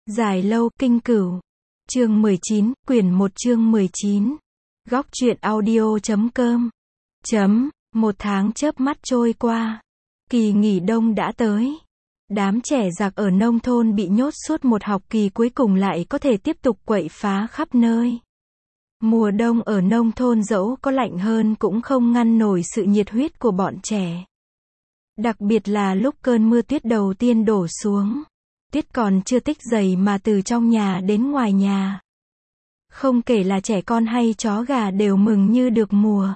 Dài lâu, kinh cửu. Chương 19, quyển 1 chương 19. Góc truyện audio.com. Một tháng chớp mắt trôi qua. Kỳ nghỉ đông đã tới. Đám trẻ giặc ở nông thôn bị nhốt suốt một học kỳ cuối cùng lại có thể tiếp tục quậy phá khắp nơi. Mùa đông ở nông thôn dẫu có lạnh hơn cũng không ngăn nổi sự nhiệt huyết của bọn trẻ. Đặc biệt là lúc cơn mưa tuyết đầu tiên đổ xuống. Tuyết còn chưa tích dày mà từ trong nhà đến ngoài nhà. Không kể là trẻ con hay chó gà đều mừng như được mùa.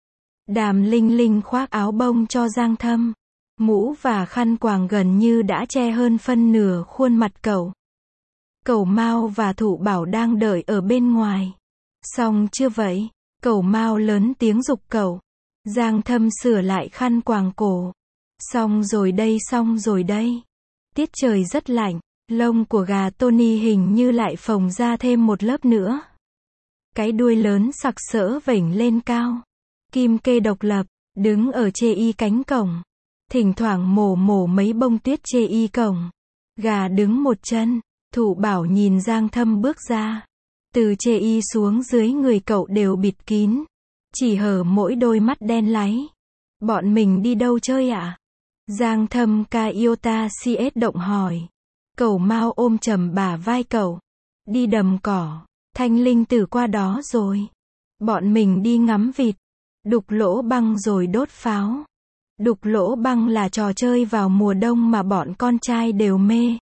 Đàm Linh Linh khoác áo bông cho Giang Thâm. Mũ và khăn quàng gần như đã che hơn phân nửa khuôn mặt cậu. Cẩu Mao và Thụ Bảo đang đợi ở bên ngoài. Xong chưa vậy? Cẩu Mao lớn tiếng giục cậu. Giang Thâm sửa lại khăn quàng cổ. Xong rồi đây, xong rồi đây. Tiết trời rất lạnh, lông của gà Tony hình như lại phồng ra thêm một lớp nữa. Cái đuôi lớn sặc sỡ vểnh lên cao. Kim kê độc lập, đứng ở chê y cánh cổng. Thỉnh thoảng mổ mấy bông tuyết chê y cổng. Gà đứng một chân, Thụ Bảo nhìn Giang Thâm bước ra. Từ chê y xuống dưới người cậu đều bịt kín. Chỉ hở mỗi đôi mắt đen láy. Bọn mình đi đâu chơi ạ? Giang Thâm Kaiota CS động hỏi. Cẩu Mao ôm chầm bả vai cậu. Đi đầm cỏ. Thanh Linh Tử qua đó rồi. Bọn mình đi ngắm vịt. Đục lỗ băng rồi đốt pháo. Đục lỗ băng là trò chơi vào mùa đông mà bọn con trai đều mê.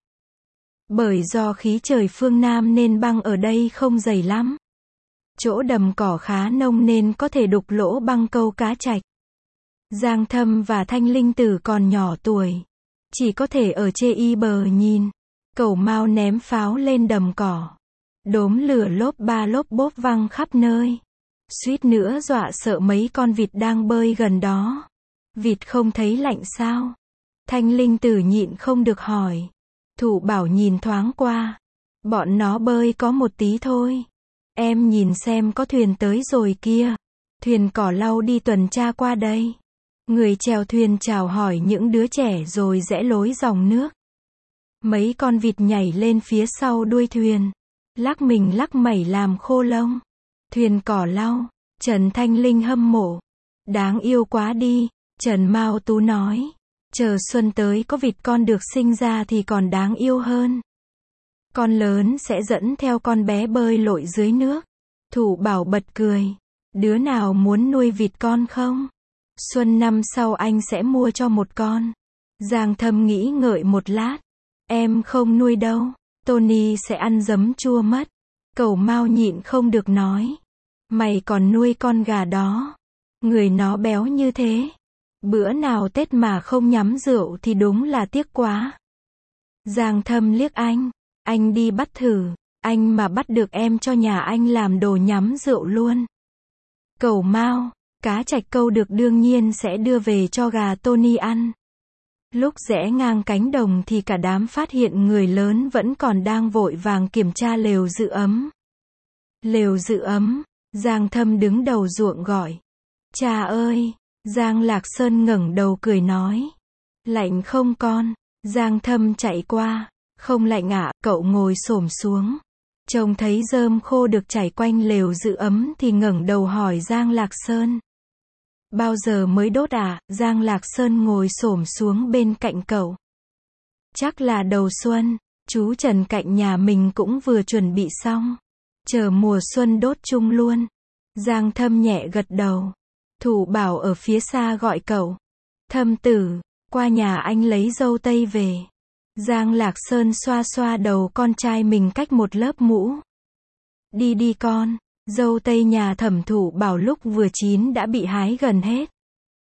Bởi do khí trời phương Nam nên băng ở đây không dày lắm. Chỗ đầm cỏ khá nông nên có thể đục lỗ băng câu cá trạch. Giang Thâm và Thanh Linh Tử còn nhỏ tuổi. Chỉ có thể ở chê y bờ nhìn. Cẩu Mao ném pháo lên đầm cỏ. Đốm lửa lốp ba lốp bốp văng khắp nơi. Suýt nữa dọa sợ mấy con vịt đang bơi gần đó. Vịt không thấy lạnh sao? Thanh Linh Tử nhịn không được hỏi. Thụ Bảo nhìn thoáng qua. Bọn nó bơi có một tí thôi. Em nhìn xem có thuyền tới rồi kia. Thuyền cỏ lau đi tuần tra qua đây. Người chèo thuyền chào hỏi những đứa trẻ rồi rẽ lối dòng nước. Mấy con vịt nhảy lên phía sau đuôi thuyền. Lắc mình lắc mẩy làm khô lông. Thuyền cỏ lau. Trần Thanh Linh hâm mộ. Đáng yêu quá đi. Trần Mao Tú nói. Chờ xuân tới có vịt con được sinh ra thì còn đáng yêu hơn. Con lớn sẽ dẫn theo con bé bơi lội dưới nước. Thụ Bảo bật cười. Đứa nào muốn nuôi vịt con không? Xuân năm sau anh sẽ mua cho một con. Giang Thâm nghĩ ngợi một lát. Em không nuôi đâu. Tony sẽ ăn giấm chua mất. Cẩu Mao nhịn không được nói. Mày còn nuôi con gà đó. Người nó béo như thế. Bữa nào Tết mà không nhắm rượu thì đúng là tiếc quá. Giang Thâm liếc anh. Anh đi bắt thử. Anh mà bắt được em cho nhà anh làm đồ nhắm rượu luôn. Cẩu Mao. Cá trạch câu được đương nhiên sẽ đưa về cho gà Tony ăn. Lúc rẽ ngang cánh đồng thì cả đám phát hiện người lớn vẫn còn đang vội vàng kiểm tra lều giữ ấm. Lều giữ ấm. Giang Thâm đứng đầu ruộng gọi. Cha ơi! Giang Lạc Sơn ngẩng đầu cười nói. Lạnh không con? Giang Thâm chạy qua. Không lạnh ạ, cậu ngồi xổm xuống. Trông thấy rơm khô được trải quanh lều giữ ấm thì ngẩng đầu hỏi Giang Lạc Sơn. Bao giờ mới đốt à? Giang Lạc Sơn ngồi xổm xuống bên cạnh cậu. Chắc là đầu xuân, chú Trần cạnh nhà mình cũng vừa chuẩn bị xong. Chờ mùa xuân đốt chung luôn. Giang Thâm nhẹ gật đầu. Thụ Bảo ở phía xa gọi cậu. Thâm tử, qua nhà anh lấy dâu tây về. Giang Lạc Sơn xoa xoa đầu con trai mình cách một lớp mũ. Đi đi con. Dâu tây nhà Thẩm Thụ Bảo lúc vừa chín đã bị hái gần hết.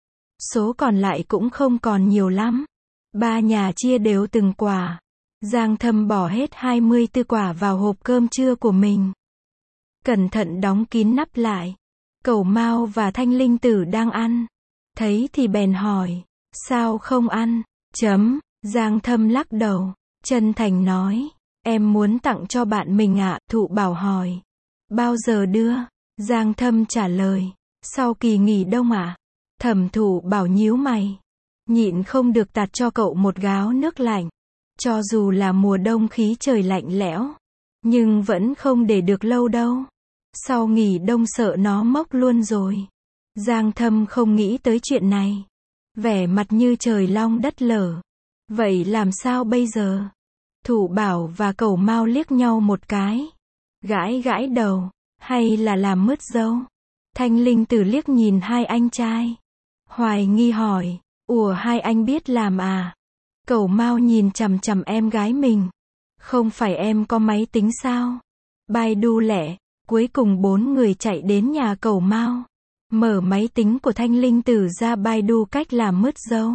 Số còn lại cũng không còn nhiều lắm. Ba nhà chia đều từng quả. Giang Thâm bỏ hết 24 quả vào hộp cơm trưa của mình. Cẩn thận đóng kín nắp lại. Cẩu Mao và Thanh Linh Tử đang ăn. Thấy thì bèn hỏi. Sao không ăn? Giang Thâm lắc đầu. Chân thành nói. Em muốn tặng cho bạn mình ạ. Thụ Bảo hỏi. Bao giờ đưa? Giang Thâm trả lời. Sau kỳ nghỉ đông ạ. Thẩm Thụ Bảo nhíu mày. Nhịn không được tạt cho cậu một gáo nước lạnh. Cho dù là mùa đông khí trời lạnh lẽo, nhưng vẫn không để được lâu đâu. Sau nghỉ đông sợ nó mốc luôn rồi. Giang Thâm không nghĩ tới chuyện này. Vẻ mặt như trời long đất lở. Vậy làm sao bây giờ? Thủ Bảo và Cẩu Mao liếc nhau một cái. Gãi gãi đầu. Hay là làm mứt dâu? Thanh Linh Tử liếc nhìn hai anh trai. Hoài nghi hỏi. Ủa hai anh biết làm à? Cẩu Mao nhìn chằm chằm em gái mình. Không phải em có máy tính sao? Baidu lẹ. Cuối cùng 4 người chạy đến nhà Cẩu Mao. Mở máy tính của Thanh Linh Tử ra Baidu cách làm mứt dâu.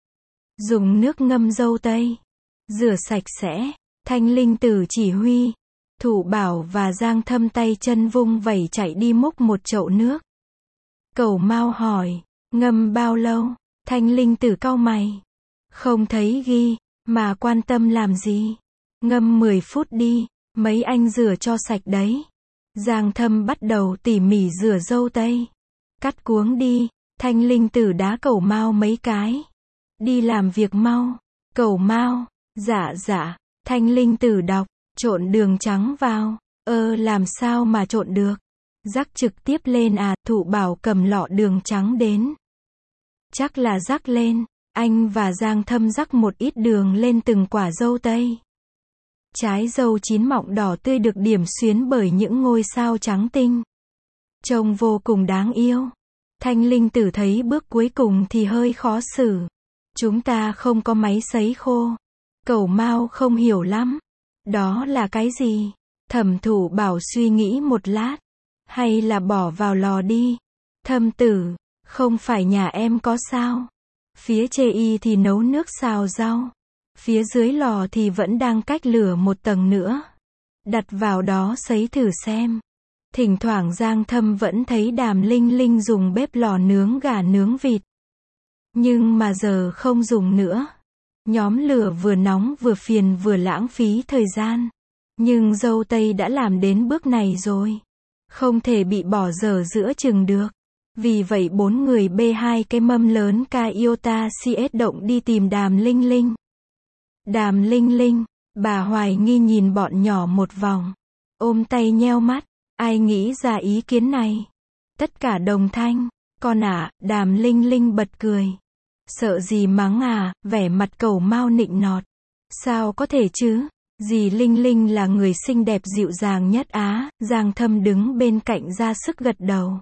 Dùng nước ngâm dâu tây. Rửa sạch sẽ. Thanh Linh Tử chỉ huy. Thủ Bảo và Giang Thâm tay chân vung vẩy chạy đi múc một chậu nước. Cẩu Mao hỏi. Ngâm bao lâu? Thanh Linh Tử cau mày. Không thấy ghi. Mà quan tâm làm gì? Ngâm 10 phút đi. Mấy anh rửa cho sạch đấy. Giang Thâm bắt đầu tỉ mỉ rửa dâu tây. Cắt cuống đi. Thanh Linh Tử đá Cẩu Mao mấy cái. Đi làm việc mau. Cẩu Mao. Dạ dạ. Thanh Linh Tử đọc. Trộn đường trắng vào. Làm sao mà trộn được? Rắc trực tiếp lên à? Thủ Bảo cầm lọ đường trắng đến. Chắc là rắc lên. Anh và Giang Thâm rắc một ít đường lên từng quả dâu tây. Trái dâu chín mọng đỏ tươi được điểm xuyến bởi những ngôi sao trắng tinh. Trông vô cùng đáng yêu. Thanh Linh Tử thấy bước cuối cùng thì hơi khó xử. Chúng ta không có máy sấy khô. Cẩu Mao không hiểu lắm. Đó là cái gì? Thẩm Thủ Bảo suy nghĩ một lát. Hay là bỏ vào lò đi. Thâm Tử, không phải nhà em có sao? Phía chê y thì nấu nước xào rau. Phía dưới lò thì vẫn đang cách lửa một tầng nữa. Đặt vào đó sấy thử xem. Thỉnh thoảng Giang Thâm vẫn thấy Đàm Linh Linh dùng bếp lò nướng gà nướng vịt. Nhưng mà giờ không dùng nữa. Nhóm lửa vừa nóng vừa phiền vừa lãng phí thời gian. Nhưng dâu tây đã làm đến bước này rồi. Không thể bị bỏ dở giữa chừng được. Vì vậy 4 người bê 2 cái mâm lớn Toyota CS động đi tìm Đàm Linh Linh. Đàm Linh Linh, bà hoài nghi nhìn bọn nhỏ một vòng. Ôm tay nheo mắt, ai nghĩ ra ý kiến này? Tất cả đồng thanh, con à, Đàm Linh Linh bật cười. Sợ gì mắng à, vẻ mặt Cẩu Mao nịnh nọt. Sao có thể chứ? Dì Linh Linh là người xinh đẹp dịu dàng nhất Á, Giang Thâm đứng bên cạnh ra sức gật đầu.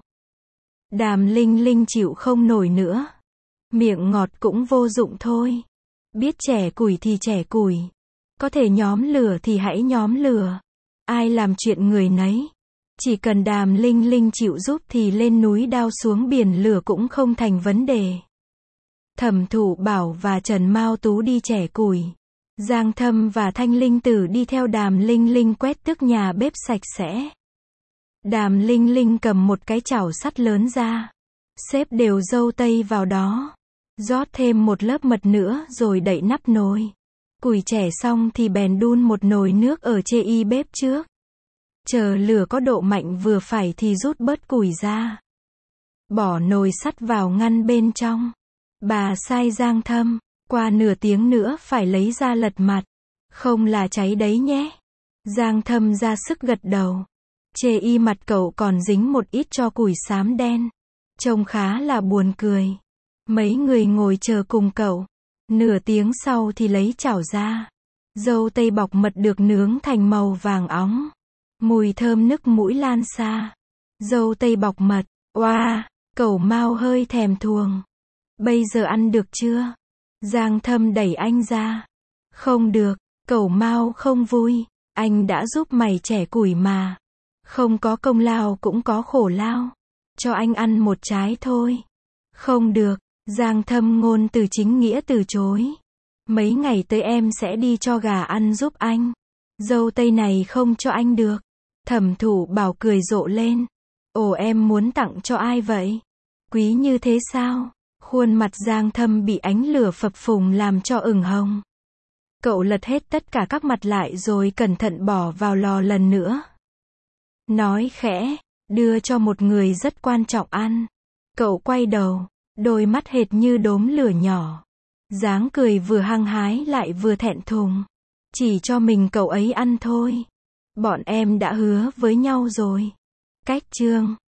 Đàm Linh Linh chịu không nổi nữa. Miệng ngọt cũng vô dụng thôi. Biết chẻ củi thì chẻ củi. Có thể nhóm lửa thì hãy nhóm lửa. Ai làm chuyện người nấy. Chỉ cần Đàm Linh Linh chịu giúp thì lên núi đao xuống biển lửa cũng không thành vấn đề. Thẩm Thủ Bảo và Trần Mao Tú đi chẻ củi. Giang Thâm và Thanh Linh Tử đi theo Đàm Linh Linh quét tước nhà bếp sạch sẽ. Đàm Linh Linh cầm một cái chảo sắt lớn ra. Xếp đều dâu tây vào đó. Rót thêm một lớp mật nữa rồi đậy nắp nồi. Củi chẻ xong thì bèn đun một nồi nước ở chê y bếp trước. Chờ lửa có độ mạnh vừa phải thì rút bớt củi ra. Bỏ nồi sắt vào ngăn bên trong. Bà sai Giang Thâm, qua nửa tiếng nữa phải lấy ra lật mặt. Không là cháy đấy nhé. Giang Thâm ra sức gật đầu. Chê y mặt cậu còn dính một ít tro củi xám đen. Trông khá là buồn cười. Mấy người ngồi chờ cùng cậu. Nửa tiếng sau thì lấy chảo ra. Dâu tây bọc mật được nướng thành màu vàng óng. Mùi thơm nức mũi lan xa. Dâu tây bọc mật. Oa, Cẩu Mao hơi thèm thuồng. Bây giờ ăn được chưa? Giang Thâm đẩy anh ra. Không được, Cẩu Mao không vui. Anh đã giúp mày chẻ củi mà. Không có công lao cũng có khổ lao. Cho anh ăn một trái thôi. Không được, Giang Thâm ngôn từ chính nghĩa từ chối. Mấy ngày tới em sẽ đi cho gà ăn giúp anh. Dâu tây này không cho anh được. Thẩm Thủ Bảo cười rộ lên. Ồ em muốn tặng cho ai vậy? Quý như thế sao? Khuôn mặt Giang Thâm bị ánh lửa phập phùng làm cho ửng hồng. Cậu lật hết tất cả các mặt lại rồi cẩn thận bỏ vào lò lần nữa. Nói khẽ, đưa cho một người rất quan trọng ăn. Cậu quay đầu, đôi mắt hệt như đốm lửa nhỏ. Dáng cười vừa hăng hái lại vừa thẹn thùng. Chỉ cho mình cậu ấy ăn thôi. Bọn em đã hứa với nhau rồi. Cách chương